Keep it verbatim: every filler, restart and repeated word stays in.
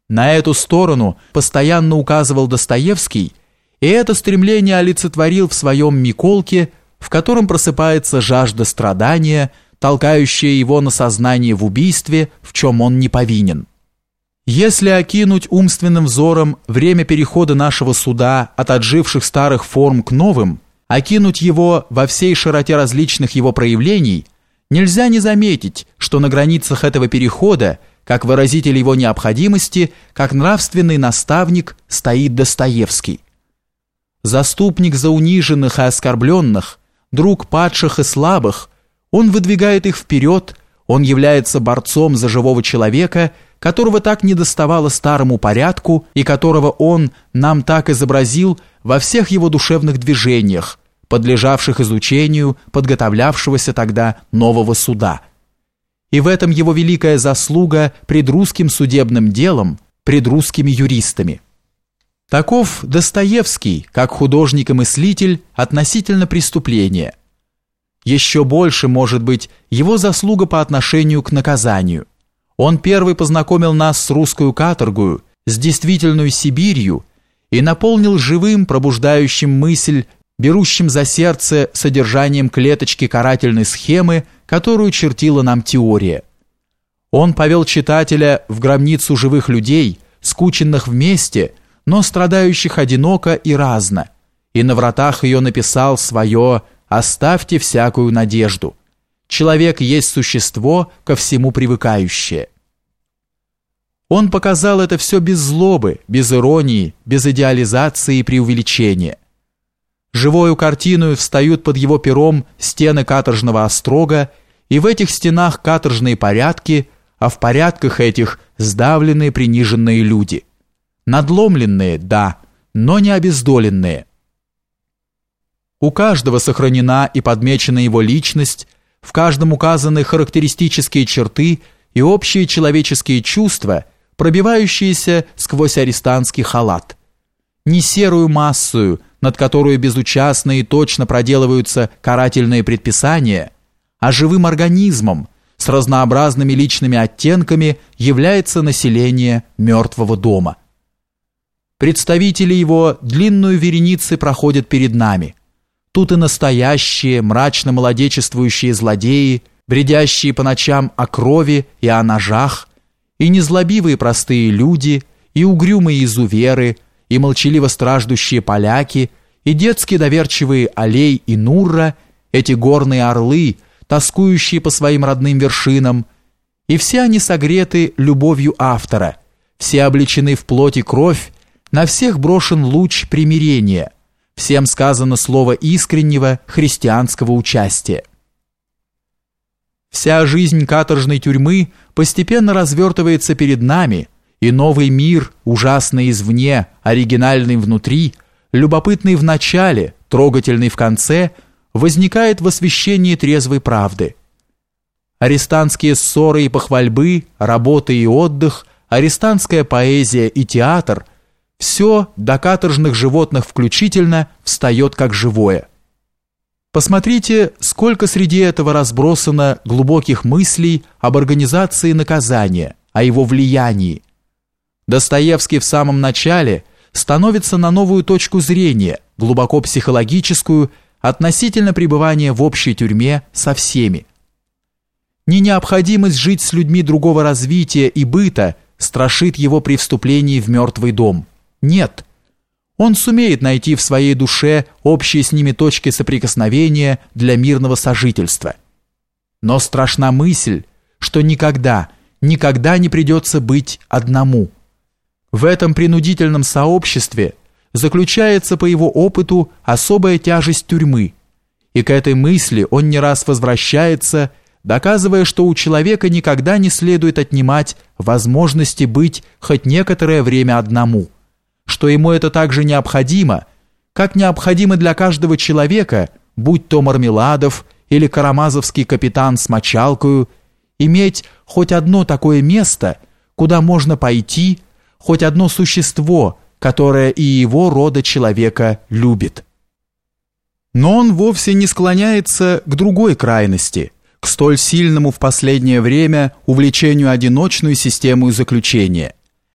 На эту сторону постоянно указывал Достоевский, и это стремление олицетворил в своем «Миколке», в котором просыпается жажда страдания, толкающая его на сознание в убийстве, в чем он не повинен. Если окинуть умственным взором время перехода нашего суда от отживших старых форм к новым, окинуть его во всей широте различных его проявлений, нельзя не заметить, что на границах этого перехода, как выразитель его необходимости, как нравственный наставник, стоит Достоевский. Заступник за униженных и оскорбленных, друг падших и слабых, он выдвигает их вперед, он является борцом за живого человека, которого так недоставало старому порядку и которого он нам так изобразил во всех его душевных движениях, подлежавших изучению, подготовлявшегося тогда нового суда. И в этом его великая заслуга пред русским судебным делом, пред русскими юристами. Таков Достоевский, как художник и мыслитель, относительно преступления. Еще больше, может быть, его заслуга по отношению к наказанию. Он первый познакомил нас с русскую каторгою, с действительной Сибирью и наполнил живым, пробуждающим мысль, берущим за сердце содержанием клеточки карательной схемы, которую чертила нам теория. Он повел читателя в гробницу живых людей, скученных вместе, но страдающих одиноко и разно, и на вратах ее написал свое «Оставьте всякую надежду. Человек есть существо, ко всему привыкающее». Он показал это все без злобы, без иронии, без идеализации и преувеличения. Живою картиною встают под его пером стены каторжного острога, и в этих стенах каторжные порядки, а в порядках этих сдавленные, приниженные люди. Надломленные, да, но не обездоленные. У каждого сохранена и подмечена его личность, в каждом указаны характеристические черты и общие человеческие чувства, пробивающиеся сквозь арестантский халат. Не серую массою, над которую безучастно и точно проделываются карательные предписания, а живым организмом, с разнообразными личными оттенками является население мертвого дома. Представители его длинную вереницы проходят перед нами. Тут и настоящие, мрачно молодечествующие злодеи, бредящие по ночам о крови и о ножах, и незлобивые простые люди, и угрюмые изуверы, и молчаливо страждущие поляки, и детски доверчивые Алей и Нурра, эти горные орлы, тоскующие по своим родным вершинам, и все они согреты любовью автора, все облечены в плоть и кровь, на всех брошен луч примирения, всем сказано слово искреннего христианского участия. Вся жизнь каторжной тюрьмы постепенно развертывается перед нами, и новый мир, ужасный извне, оригинальный внутри, любопытный в начале, трогательный в конце, возникает в освещении трезвой правды. Арестантские ссоры и похвальбы, работа и отдых, арестантская поэзия и театр – все, до каторжных животных включительно, встает как живое. Посмотрите, сколько среди этого разбросано глубоких мыслей об организации наказания, о его влиянии. Достоевский в самом начале становится на новую точку зрения, глубоко психологическую, относительно пребывания в общей тюрьме со всеми. Не необходимость жить с людьми другого развития и быта страшит его при вступлении в мертвый дом. Нет. Он сумеет найти в своей душе общие с ними точки соприкосновения для мирного сожительства. Но страшна мысль, что никогда, никогда не придется быть одному. В этом принудительном сообществе заключается по его опыту особая тяжесть тюрьмы, и к этой мысли он не раз возвращается, доказывая, что у человека никогда не следует отнимать возможности быть хоть некоторое время одному, что ему это также необходимо, как необходимо для каждого человека, будь то Мармеладов или карамазовский капитан с мочалкою, иметь хоть одно такое место, куда можно пойти, хоть одно существо, которое и его рода человека любит. Но он вовсе не склоняется к другой крайности, к столь сильному в последнее время увлечению одиночной системой заключения.